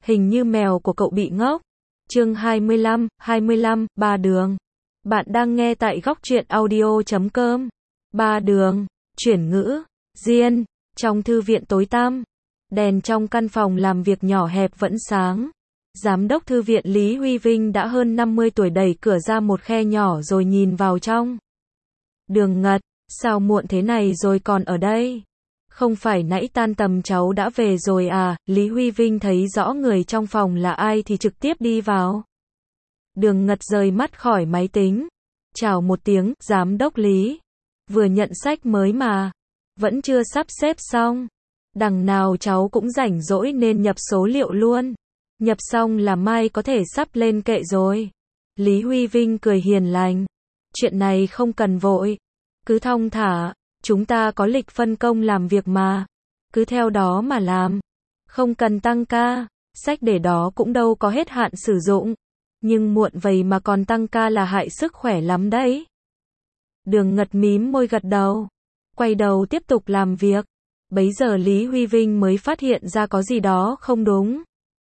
Hình như mèo của cậu bị ngốc. Chương 25, Ba Đường. Bạn đang nghe tại góc truyện audio.com. Ba Đường, chuyển ngữ, Diên, trong thư viện tối tăm. Đèn trong căn phòng làm việc nhỏ hẹp vẫn sáng. Giám đốc thư viện Lý Huy Vinh đã hơn 50 tuổi đẩy cửa ra một khe nhỏ rồi nhìn vào trong. Đường Ngật, sao muộn thế này rồi còn ở đây? Không phải nãy tan tầm cháu đã về rồi à? Lý Huy Vinh thấy rõ người trong phòng là ai thì trực tiếp đi vào. Đường Ngật rời mắt khỏi máy tính. Chào một tiếng, giám đốc Lý. Vừa nhận sách mới mà. Vẫn chưa sắp xếp xong. Đằng nào cháu cũng rảnh rỗi nên nhập số liệu luôn. Nhập xong là mai có thể sắp lên kệ rồi. Lý Huy Vinh cười hiền lành. Chuyện này không cần vội. Cứ thong thả. Chúng ta có lịch phân công làm việc mà. Cứ theo đó mà làm. Không cần tăng ca. Sách để đó cũng đâu có hết hạn sử dụng. Nhưng muộn vậy mà còn tăng ca là hại sức khỏe lắm đấy. Đường Ngật mím môi gật đầu. Quay đầu tiếp tục làm việc. Bấy giờ Lý Huy Vinh mới phát hiện ra có gì đó không đúng.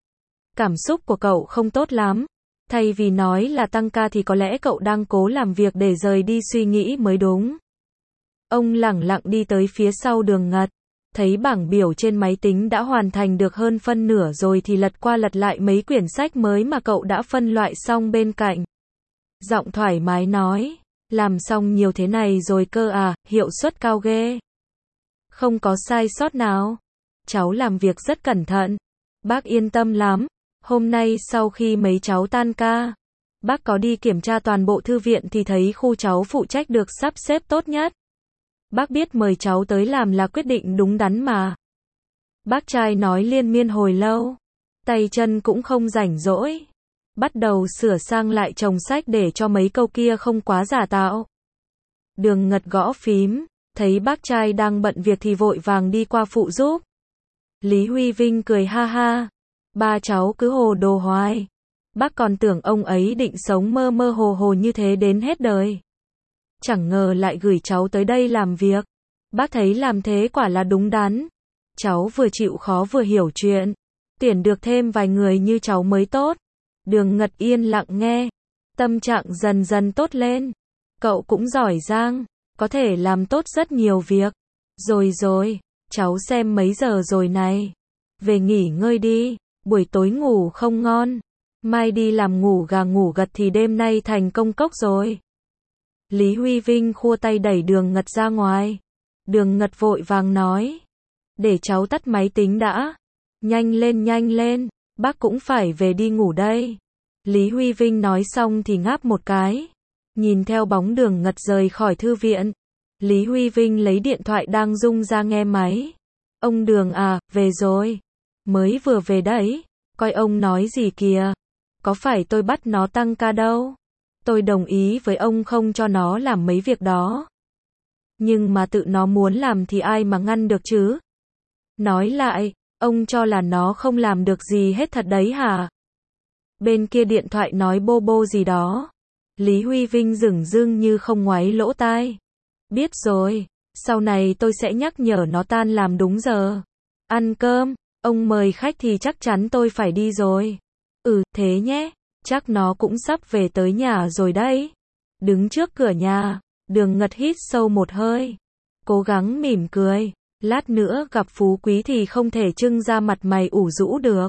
Cảm xúc của cậu không tốt lắm. Thay vì nói là tăng ca thì có lẽ cậu đang cố làm việc để rời đi suy nghĩ mới đúng. Ông lẳng lặng đi tới phía sau Đường Ngật. Thấy bảng biểu trên máy tính đã hoàn thành được hơn phân nửa rồi thì lật qua lật lại mấy quyển sách mới mà cậu đã phân loại xong bên cạnh. Giọng thoải mái nói, làm xong nhiều thế này rồi cơ à, hiệu suất cao ghê. Không có sai sót nào. Cháu làm việc rất cẩn thận. Bác yên tâm lắm. Hôm nay sau khi mấy cháu tan ca, bác có đi kiểm tra toàn bộ thư viện thì thấy khu cháu phụ trách được sắp xếp tốt nhất. Bác biết mời cháu tới làm là quyết định đúng đắn mà. Bác trai nói liên miên hồi lâu. Tay chân cũng không rảnh rỗi. Bắt đầu sửa sang lại chồng sách để cho mấy câu kia không quá giả tạo. Đường Ngật gõ phím. Thấy bác trai đang bận việc thì vội vàng đi qua phụ giúp. Lý Huy Vinh cười ha ha. Ba cháu cứ hồ đồ hoài. Bác còn tưởng ông ấy định sống mơ mơ hồ hồ như thế đến hết đời. Chẳng ngờ lại gửi cháu tới đây làm việc. Bác thấy làm thế quả là đúng đắn. Cháu vừa chịu khó vừa hiểu chuyện. Tuyển được thêm vài người như cháu mới tốt. Đường Ngật yên lặng nghe. Tâm trạng dần dần tốt lên. Cậu cũng giỏi giang. Có thể làm tốt rất nhiều việc. Rồi, cháu xem mấy giờ rồi này. Về nghỉ ngơi đi. Buổi tối ngủ không ngon. Mai đi làm ngủ gà ngủ gật thì đêm nay thành công cốc rồi. Lý Huy Vinh khua tay đẩy Đường Ngật ra ngoài. Đường Ngật vội vàng nói. Để cháu tắt máy tính đã. Nhanh lên. Bác cũng phải về đi ngủ đây. Lý Huy Vinh nói xong thì ngáp một cái. Nhìn theo bóng Đường Ngật rời khỏi thư viện. Lý Huy Vinh lấy điện thoại đang rung ra nghe máy. Ông Đường à, về rồi. Mới vừa về đấy. Coi ông nói gì kìa. Có phải tôi bắt nó tăng ca đâu. Tôi đồng ý với ông không cho nó làm mấy việc đó. Nhưng mà tự nó muốn làm thì ai mà ngăn được chứ? Nói lại, ông cho là nó không làm được gì hết thật đấy hả? Bên kia điện thoại nói bô bô gì đó. Lý Huy Vinh dửng dưng như không ngoáy lỗ tai. Biết rồi, sau này tôi sẽ nhắc nhở nó tan làm đúng giờ. Ăn cơm, ông mời khách thì chắc chắn tôi phải đi rồi. Thế nhé. Chắc nó cũng sắp về tới nhà rồi đấy. Đứng trước cửa nhà, Đường Ngật hít sâu một hơi. Cố gắng mỉm cười. Lát nữa gặp phú quý thì không thể trưng ra mặt mày ủ rũ được.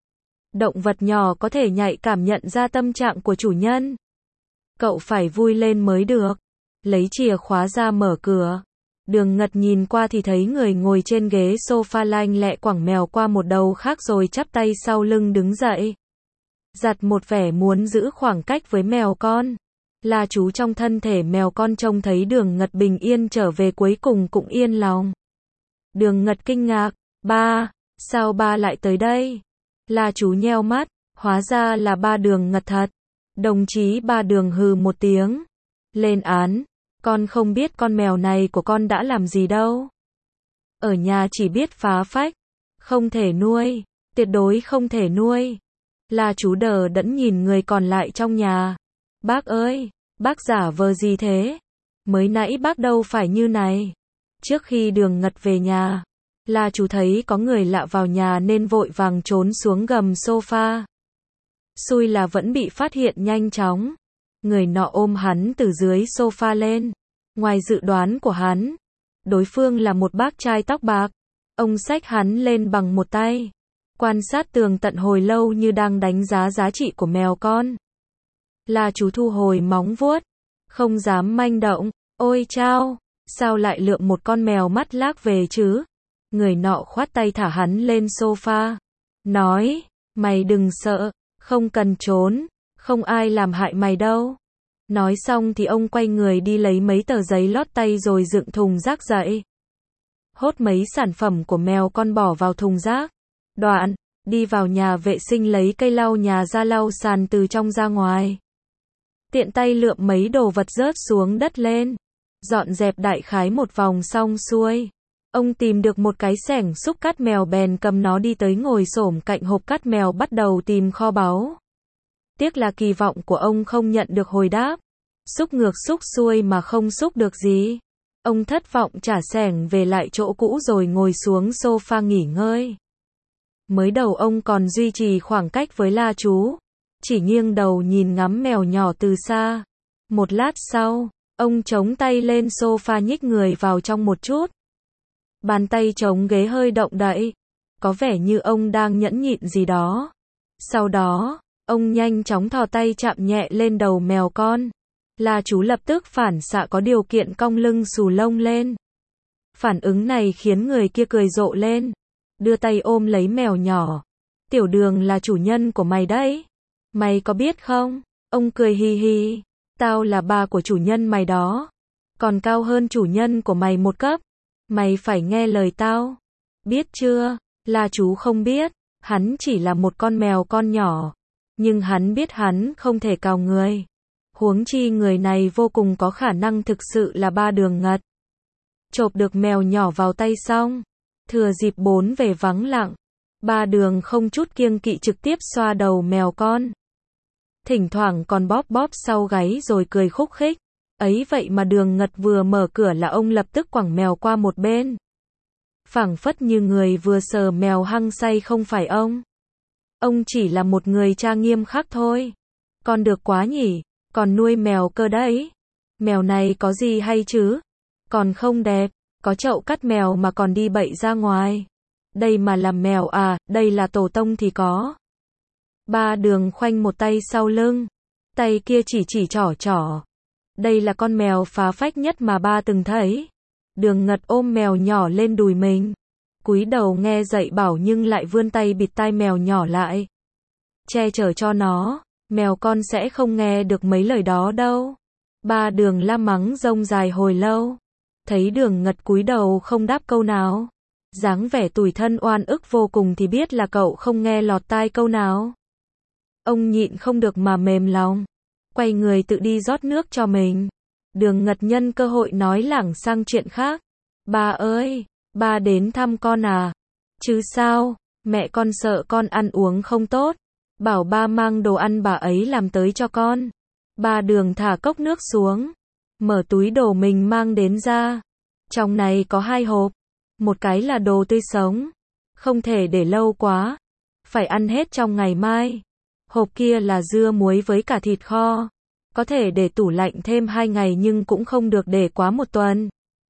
Động vật nhỏ có thể nhạy cảm nhận ra tâm trạng của chủ nhân. Cậu phải vui lên mới được. Lấy chìa khóa ra mở cửa. Đường Ngật nhìn qua thì thấy người ngồi trên ghế sofa lanh lẹ quẳng mèo qua một đầu khác rồi chắp tay sau lưng đứng dậy. Giặt một vẻ muốn giữ khoảng cách với mèo con. Là chú trong thân thể mèo con trông thấy Đường Ngật bình yên trở về cuối cùng cũng yên lòng. Đường Ngật kinh ngạc. Ba, sao ba lại tới đây? Là chú nheo mắt, hóa ra là ba Đường Ngật thật. Đồng chí Ba Đường hừ một tiếng. Lên án, con không biết con mèo này của con đã làm gì đâu. Ở nhà chỉ biết phá phách. Không thể nuôi, tuyệt đối không thể nuôi. Là chú đờ đẫn nhìn người còn lại trong nhà. Bác ơi, bác giả vờ gì thế? Mới nãy bác đâu phải như này. Trước khi Đường Ngật về nhà, là chú thấy có người lạ vào nhà nên vội vàng trốn xuống gầm sofa. Xui là vẫn bị phát hiện nhanh chóng. Người nọ ôm hắn từ dưới sofa lên. Ngoài dự đoán của hắn, đối phương là một bác trai tóc bạc. Ông xách hắn lên bằng một tay, quan sát tường tận hồi lâu như đang đánh giá giá trị của mèo con. Là chú thu hồi móng vuốt, không dám manh động. Ôi chao, sao lại lượm một con mèo mắt lác về chứ? Người nọ khoát tay thả hắn lên sofa, nói, mày đừng sợ, không cần trốn, không ai làm hại mày đâu. Nói xong thì ông quay người đi lấy mấy tờ giấy lót tay rồi dựng thùng rác dậy. Hốt mấy sản phẩm của mèo con bỏ vào thùng rác. Đoạn, đi vào nhà vệ sinh lấy cây lau nhà ra lau sàn từ trong ra ngoài. Tiện tay lượm mấy đồ vật rớt xuống đất lên. Dọn dẹp đại khái một vòng xong xuôi. Ông tìm được một cái xẻng xúc cát mèo bèn cầm nó đi tới ngồi xổm cạnh hộp cát mèo bắt đầu tìm kho báu. Tiếc là kỳ vọng của ông không nhận được hồi đáp. Xúc ngược xúc xuôi mà không xúc được gì. Ông thất vọng trả xẻng về lại chỗ cũ rồi ngồi xuống sofa nghỉ ngơi. Mới đầu ông còn duy trì khoảng cách với La chú. Chỉ nghiêng đầu nhìn ngắm mèo nhỏ từ xa. Một lát sau, ông chống tay lên sofa nhích người vào trong một chút. Bàn tay chống ghế hơi động đậy. Có vẻ như ông đang nhẫn nhịn gì đó. Sau đó, ông nhanh chóng thò tay chạm nhẹ lên đầu mèo con. La chú lập tức phản xạ có điều kiện cong lưng xù lông lên. Phản ứng này khiến người kia cười rộ lên. Đưa tay ôm lấy mèo nhỏ. Tiểu Đường là chủ nhân của mày đấy. Mày có biết không? Ông cười hi hi. Tao là ba của chủ nhân mày đó. Còn cao hơn chủ nhân của mày một cấp. Mày phải nghe lời tao. Biết chưa? La chú không biết. Hắn chỉ là một con mèo con nhỏ. Nhưng hắn biết hắn không thể cào người. Huống chi người này vô cùng có khả năng thực sự là Ba Đường Ngật. Chộp được mèo nhỏ vào tay xong. Thừa dịp bốn về vắng lặng. Ba Đường không chút kiêng kỵ trực tiếp xoa đầu mèo con. Thỉnh thoảng còn bóp bóp sau gáy rồi cười khúc khích. Ấy vậy mà Đường Ngật vừa mở cửa là ông lập tức quẳng mèo qua một bên. Phảng phất như người vừa sờ mèo hăng say không phải ông. Ông chỉ là một người cha nghiêm khắc thôi. Con được quá nhỉ, còn nuôi mèo cơ đấy. Mèo này có gì hay chứ? Còn không đẹp, có chậu cắt mèo mà còn đi bậy ra ngoài. Đây mà là mèo à, đây là tổ tông thì có. Ba Đường khoanh một tay sau lưng, tay kia chỉ trỏ. Đây là con mèo phá phách nhất mà ba từng thấy. Đường Ngật ôm mèo nhỏ lên đùi mình. Cúi đầu nghe dạy bảo nhưng lại vươn tay bịt tai mèo nhỏ lại. Che chở cho nó, mèo con sẽ không nghe được mấy lời đó đâu. Ba Đường la mắng rông dài hồi lâu. Thấy Đường Ngật cúi đầu không đáp câu nào. Dáng vẻ tủi thân oan ức vô cùng thì biết là cậu không nghe lọt tai câu nào. Ông nhịn không được mà mềm lòng. Quay người tự đi rót nước cho mình. Đường Ngật nhân cơ hội nói lảng sang chuyện khác. Ba ơi, ba đến thăm con à? Chứ sao, mẹ con sợ con ăn uống không tốt. Bảo ba mang đồ ăn bà ấy làm tới cho con. Ba Đường thả cốc nước xuống. Mở túi đồ mình mang đến ra. Trong này có 2 hộp. Một cái là đồ tươi sống. Không thể để lâu quá. Phải ăn hết trong ngày mai. Hộp kia là dưa muối với cả thịt kho. Có thể để tủ lạnh thêm 2 ngày nhưng cũng không được để quá 1 tuần.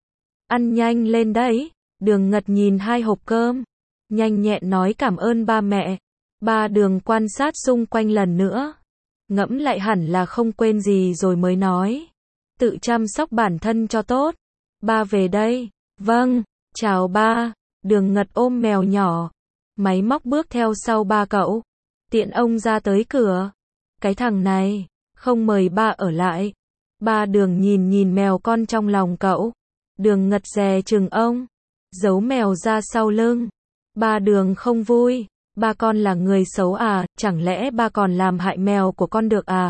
Ăn nhanh lên đấy. Đường Ngật nhìn 2 hộp cơm. Nhanh nhẹn nói cảm ơn ba mẹ. Ba Đường quan sát xung quanh lần nữa. Ngẫm lại hẳn là không quên gì rồi mới nói. Tự chăm sóc bản thân cho tốt. Ba về đây. Vâng, chào ba. Đường Ngật ôm mèo nhỏ. Máy móc bước theo sau ba cậu. Tiện ông ra tới cửa. Cái thằng này, không mời ba ở lại. Ba Đường nhìn mèo con trong lòng cậu. Đường Ngật dè chừng ông. Giấu mèo ra sau lưng. Ba Đường không vui. Ba con là người xấu à, chẳng lẽ ba còn làm hại mèo của con được à?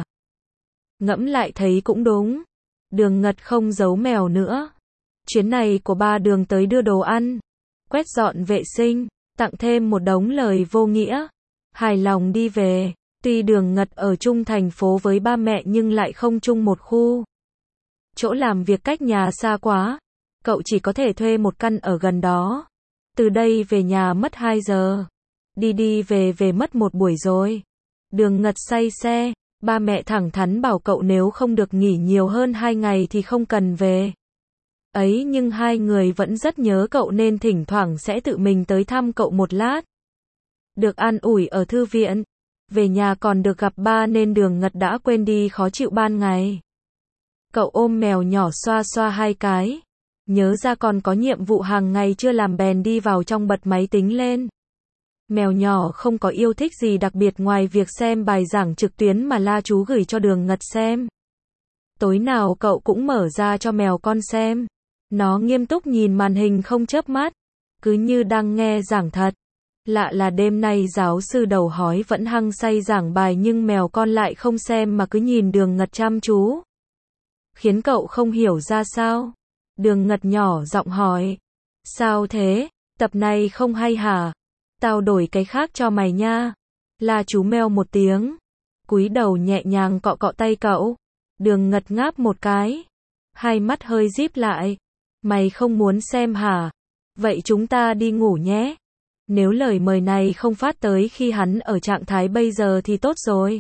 Ngẫm lại thấy cũng đúng. Đường Ngật không giấu mèo nữa. Chuyến này của ba Đường tới đưa đồ ăn, quét dọn vệ sinh, tặng thêm một đống lời vô nghĩa. Hài lòng đi về. Tuy Đường Ngật ở chung thành phố với ba mẹ nhưng lại không chung một khu. Chỗ làm việc cách nhà xa quá. Cậu chỉ có thể thuê một căn ở gần đó. Từ đây về nhà mất 2 giờ. Đi đi về về mất 1 buổi rồi. Đường Ngật say xe. Ba mẹ thẳng thắn bảo cậu nếu không được nghỉ nhiều hơn 2 ngày thì không cần về. Ấy nhưng hai người vẫn rất nhớ cậu nên thỉnh thoảng sẽ tự mình tới thăm cậu một lát. Được an ủi ở thư viện. Về nhà còn được gặp ba nên Đường Ngật đã quên đi khó chịu ban ngày. Cậu ôm mèo nhỏ xoa xoa 2 cái. Nhớ ra còn có nhiệm vụ hàng ngày chưa làm bèn đi vào trong bật máy tính lên. Mèo nhỏ không có yêu thích gì đặc biệt ngoài việc xem bài giảng trực tuyến mà La Chú gửi cho Đường Ngật xem. Tối nào cậu cũng mở ra cho mèo con xem. Nó nghiêm túc nhìn màn hình không chớp mắt, cứ như đang nghe giảng thật. Lạ là đêm nay giáo sư đầu hói vẫn hăng say giảng bài nhưng mèo con lại không xem mà cứ nhìn Đường Ngật chăm chú. Khiến cậu không hiểu ra sao. Đường Ngật nhỏ giọng hỏi. Sao thế? Tập này không hay hả? Tao đổi cái khác cho mày nha. La Chú meo một tiếng. Cúi đầu nhẹ nhàng cọ cọ tay cậu. Đường Ngật ngáp một cái. Hai mắt hơi díp lại. Mày không muốn xem hả? Vậy chúng ta đi ngủ nhé. Nếu lời mời này không phát tới khi hắn ở trạng thái bây giờ thì tốt rồi.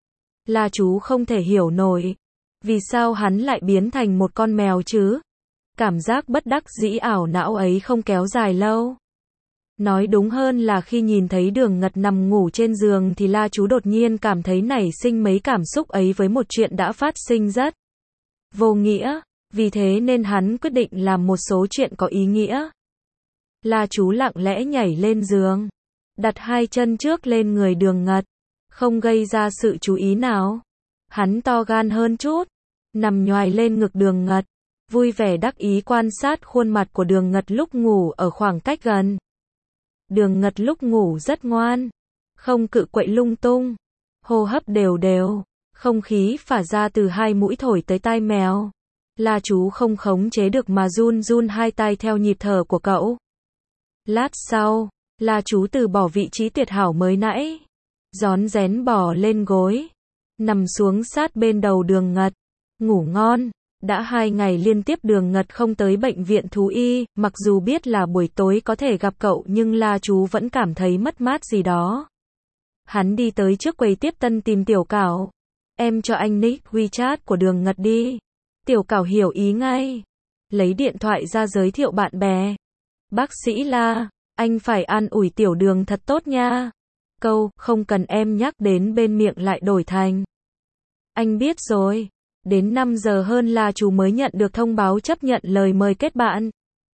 La Chú không thể hiểu nổi. Vì sao hắn lại biến thành một con mèo chứ? Cảm giác bất đắc dĩ ảo não ấy không kéo dài lâu. Nói đúng hơn là khi nhìn thấy Đường Ngật nằm ngủ trên giường thì La Chú đột nhiên cảm thấy nảy sinh mấy cảm xúc ấy với một chuyện đã phát sinh rất vô nghĩa. Vì thế nên hắn quyết định làm một số chuyện có ý nghĩa. La Chú lặng lẽ nhảy lên giường, đặt 2 chân trước lên người Đường Ngật, không gây ra sự chú ý nào. Hắn to gan hơn chút, nằm nhoài lên ngực Đường Ngật, vui vẻ đắc ý quan sát khuôn mặt của Đường Ngật lúc ngủ ở khoảng cách gần. Đường Ngật lúc ngủ rất ngoan, không cự quậy lung tung, hô hấp đều đều, không khí phả ra từ 2 mũi thổi tới tai mèo. La Chú không khống chế được mà run run 2 tay theo nhịp thở của cậu. Lát sau, La Chú từ bỏ vị trí tuyệt hảo mới nãy, rón rén bò lên gối, nằm xuống sát bên đầu Đường Ngật, ngủ ngon. Đã 2 ngày liên tiếp Đường Ngật không tới bệnh viện thú y, mặc dù biết là buổi tối có thể gặp cậu nhưng La Chú vẫn cảm thấy mất mát gì đó. Hắn đi tới trước quầy tiếp tân tìm Tiểu Cảo. Em cho anh nick WeChat của Đường Ngật đi. Tiểu Cảo hiểu ý ngay. Lấy điện thoại ra giới thiệu bạn bè. Bác sĩ La, anh phải an ủi Tiểu Đường thật tốt nha. Câu, không cần em nhắc đến bên miệng lại đổi thành. Anh biết rồi. Đến 5 giờ hơn La Chú mới nhận được thông báo chấp nhận lời mời kết bạn.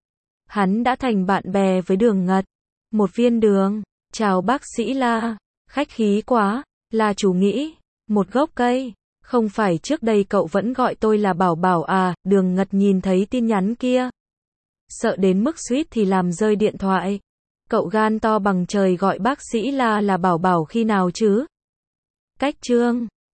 Hắn đã thành bạn bè với Đường Ngật. Một viên đường. Chào bác sĩ La. Khách khí quá. La Chú nghĩ. Một gốc cây. Không phải trước đây cậu vẫn gọi tôi là Bảo Bảo à? Đường Ngật nhìn thấy tin nhắn kia, sợ đến mức suýt thì làm rơi điện thoại. Cậu gan to bằng trời gọi bác sĩ La là Bảo Bảo khi nào chứ? Cách chương